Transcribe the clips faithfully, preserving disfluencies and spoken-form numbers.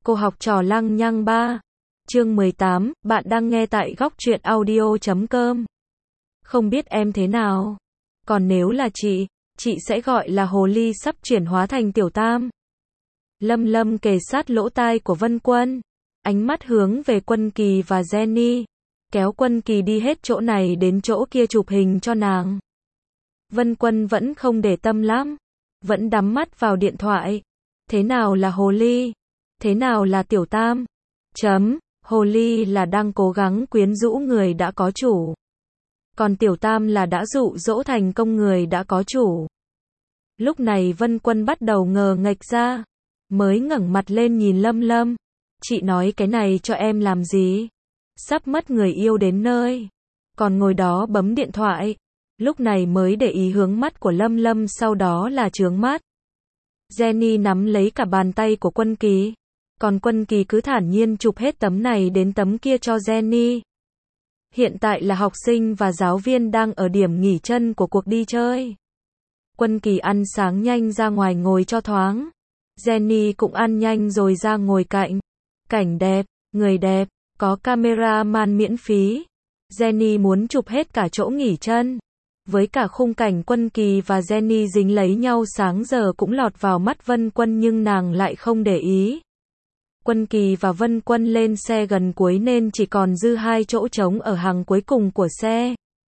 Cô học trò lăng nhăng ba. Chương mười tám, bạn đang nghe tại góc truyện audio chấm com. Không biết em thế nào? Còn nếu là chị, chị sẽ gọi là hồ ly sắp chuyển hóa thành tiểu tam. Lâm Lâm kề sát lỗ tai của Vân Quân, ánh mắt hướng về Quân Kỳ và Jenny, kéo Quân Kỳ đi hết chỗ này đến chỗ kia chụp hình cho nàng. Vân Quân vẫn không để tâm lắm, vẫn đắm mắt vào điện thoại. Thế nào là hồ ly? Thế nào là tiểu tam? Chấm, hồ ly là đang cố gắng quyến rũ người đã có chủ. Còn tiểu tam là đã dụ dỗ thành công người đã có chủ. Lúc này Vân Quân bắt đầu ngờ nghệch ra, mới ngẩng mặt lên nhìn Lâm Lâm. Chị nói cái này cho em làm gì? Sắp mất người yêu đến nơi, còn ngồi đó bấm điện thoại. Lúc này mới để ý hướng mắt của Lâm Lâm, sau đó là trướng mắt. Jenny nắm lấy cả bàn tay của Quân Kỳ, còn Quân Kỳ cứ thản nhiên chụp hết tấm này đến tấm kia cho Jenny. Hiện tại là học sinh và giáo viên đang ở điểm nghỉ chân của cuộc đi chơi. Quân Kỳ ăn sáng nhanh ra ngoài ngồi cho thoáng. Jenny cũng ăn nhanh rồi ra ngồi cạnh. Cảnh đẹp, người đẹp, có cameraman miễn phí. Jenny muốn chụp hết cả chỗ nghỉ chân. Với cả khung cảnh Quân Kỳ và Jenny dính lấy nhau sáng giờ cũng lọt vào mắt Vân Quân, nhưng nàng lại không để ý. Quân Kỳ và Vân Quân lên xe gần cuối nên chỉ còn dư hai chỗ trống ở hàng cuối cùng của xe.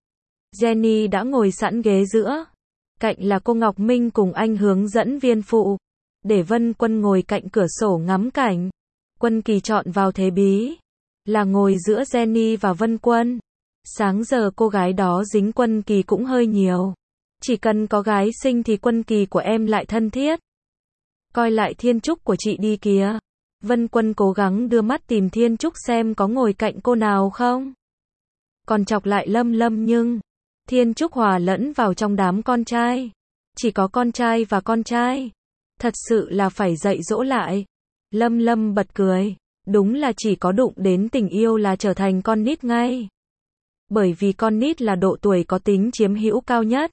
Jenny đã ngồi sẵn ghế giữa. Cạnh là cô Ngọc Minh cùng anh hướng dẫn viên phụ. Để Vân Quân ngồi cạnh cửa sổ ngắm cảnh. Quân Kỳ chọn vào thế bí, là ngồi giữa Jenny và Vân Quân. Sáng giờ cô gái đó dính Quân Kỳ cũng hơi nhiều. Chỉ cần có gái xinh thì Quân Kỳ của em lại thân thiết. Coi lại thiên trúc của chị đi kìa. Vân Quân cố gắng đưa mắt tìm thiên trúc xem có ngồi cạnh cô nào không. Còn chọc lại Lâm Lâm, nhưng thiên trúc hòa lẫn vào trong đám con trai. Chỉ có con trai và con trai. Thật sự là phải dạy dỗ lại. Lâm Lâm bật cười. Đúng là chỉ có đụng đến tình yêu là trở thành con nít ngay. Bởi vì con nít là độ tuổi có tính chiếm hữu cao nhất.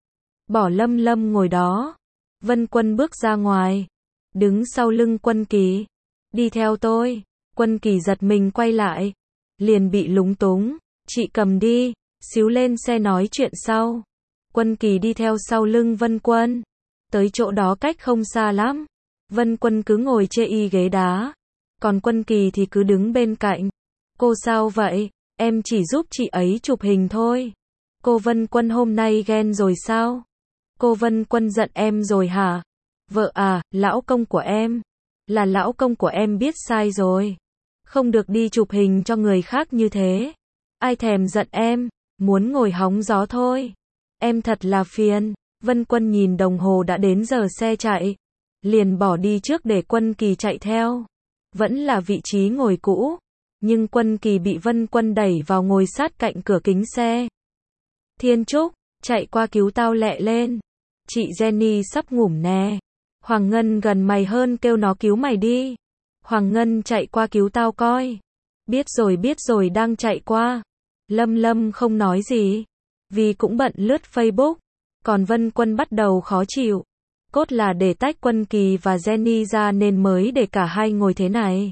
Bỏ Lâm Lâm ngồi đó, Vân Quân bước ra ngoài, đứng sau lưng Quân Kỳ. Đi theo tôi. Quân Kỳ giật mình quay lại, liền bị lúng túng. Chị cầm đi, xíu lên xe nói chuyện sau. Quân Kỳ đi theo sau lưng Vân Quân. Tới chỗ đó cách không xa lắm. Vân Quân cứ ngồi chê y ghế đá, còn Quân Kỳ thì cứ đứng bên cạnh. Cô sao vậy? Em chỉ giúp chị ấy chụp hình thôi. Cô Vân Quân hôm nay ghen rồi sao? Cô Vân Quân giận em rồi hả? Vợ à, lão công của em. Là lão công của em biết sai rồi. Không được đi chụp hình cho người khác như thế. Ai thèm giận em, muốn ngồi hóng gió thôi. Em thật là phiền. Vân Quân nhìn đồng hồ đã đến giờ xe chạy, liền bỏ đi trước để Quân Kỳ chạy theo. Vẫn là vị trí ngồi cũ. Nhưng Quân Kỳ bị Vân Quân đẩy vào ngồi sát cạnh cửa kính xe. Thiên Trúc, chạy qua cứu tao lẹ lên. Chị Jenny sắp ngủm nè. Hoàng Ngân gần mày hơn, kêu nó cứu mày đi. Hoàng Ngân chạy qua cứu tao coi. Biết rồi biết rồi, đang chạy qua. Lâm Lâm không nói gì, vì cũng bận lướt Facebook. Còn Vân Quân bắt đầu khó chịu. Cốt là để tách Quân Kỳ và Jenny ra nên mới để cả hai ngồi thế này.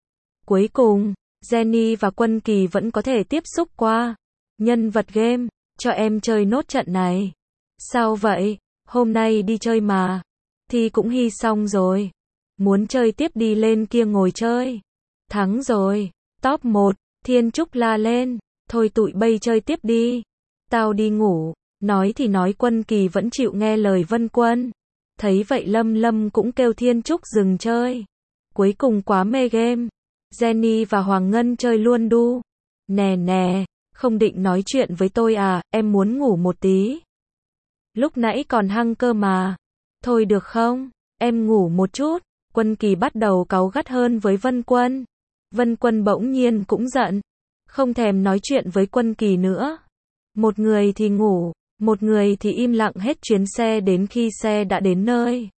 Cuối cùng, Jenny và Quân Kỳ vẫn có thể tiếp xúc qua nhân vật game. Cho em chơi nốt trận này. Sao vậy? Hôm nay đi chơi mà. Thì cũng hy xong rồi. Muốn chơi tiếp đi lên kia ngồi chơi. Thắng rồi. Top một. Thiên Trúc la lên. Thôi tụi bay chơi tiếp đi. Tao đi ngủ. Nói thì nói, Quân Kỳ vẫn chịu nghe lời Vân Quân. Thấy vậy Lâm Lâm cũng kêu Thiên Trúc dừng chơi. Cuối cùng quá mê game. Jenny và Hoàng Ngân chơi luôn đu. Nè nè, không định nói chuyện với tôi à, em muốn ngủ một tí. Lúc nãy còn hăng cơ mà. Thôi được không, em ngủ một chút. Quân Kỳ bắt đầu cáu gắt hơn với Vân Quân. Vân Quân bỗng nhiên cũng giận. Không thèm nói chuyện với Quân Kỳ nữa. Một người thì ngủ, một người thì im lặng hết chuyến xe đến khi xe đã đến nơi.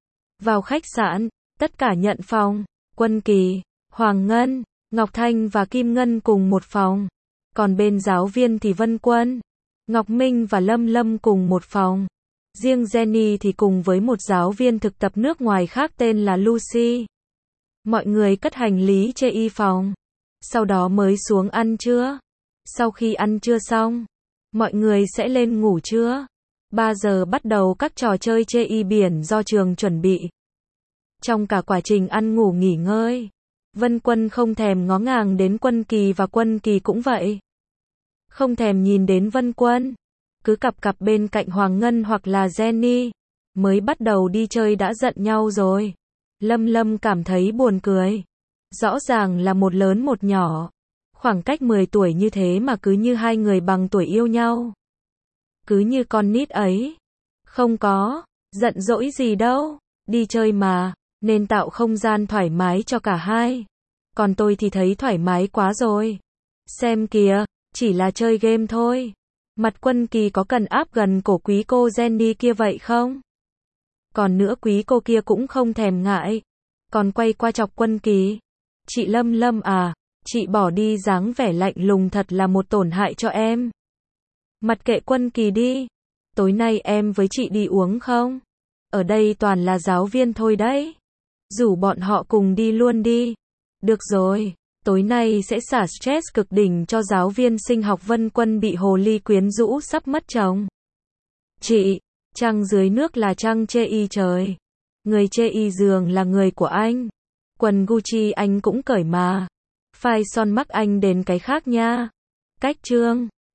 Vào khách sạn, tất cả nhận phòng. Quân Kỳ, Hoàng Ngân, Ngọc Thanh và Kim Ngân cùng một phòng. Còn bên giáo viên thì Vân Quân, Ngọc Minh và Lâm Lâm cùng một phòng. Riêng Jenny thì cùng với một giáo viên thực tập nước ngoài khác tên là Lucy. Mọi người cất hành lý chê y phòng. Sau đó mới xuống ăn trưa. Sau khi ăn trưa xong, mọi người sẽ lên ngủ trưa. ba giờ bắt đầu các trò chơi chê y biển do trường chuẩn bị. Trong cả quá trình ăn ngủ nghỉ ngơi, Vân Quân không thèm ngó ngàng đến Quân Kỳ và Quân Kỳ cũng vậy. Không thèm nhìn đến Vân Quân. Cứ cặp cặp bên cạnh Hoàng Ngân hoặc là Jenny. Mới bắt đầu đi chơi đã giận nhau rồi. Lâm Lâm cảm thấy buồn cười. Rõ ràng là một lớn một nhỏ. Khoảng cách mười tuổi như thế mà cứ như hai người bằng tuổi yêu nhau. Cứ như con nít ấy. Không có, giận dỗi gì đâu. Đi chơi mà, nên tạo không gian thoải mái cho cả hai. Còn tôi thì thấy thoải mái quá rồi. Xem kìa, chỉ là chơi game thôi. Mặt Quân Kỳ có cần áp gần cổ quý cô Jenny kia vậy không? Còn nữa quý cô kia cũng không thèm ngại. Còn quay qua chọc Quân Kỳ. Chị Lâm Lâm à, chị bỏ đi dáng vẻ lạnh lùng thật là một tổn hại cho em. Mặc kệ Quân Kỳ đi. Tối nay em với chị đi uống không? Ở đây toàn là giáo viên thôi đấy. Rủ bọn họ cùng đi luôn đi. Được rồi, tối nay sẽ xả stress cực đỉnh cho giáo viên sinh học. Vân Quân bị hồ ly quyến rũ sắp mất chồng. Chị, trăng dưới nước là trăng chê y trời. Người chê y giường là người của anh. Quần Gucci anh cũng cởi mà. Phai son mắc anh đến cái khác nha. Cách trương.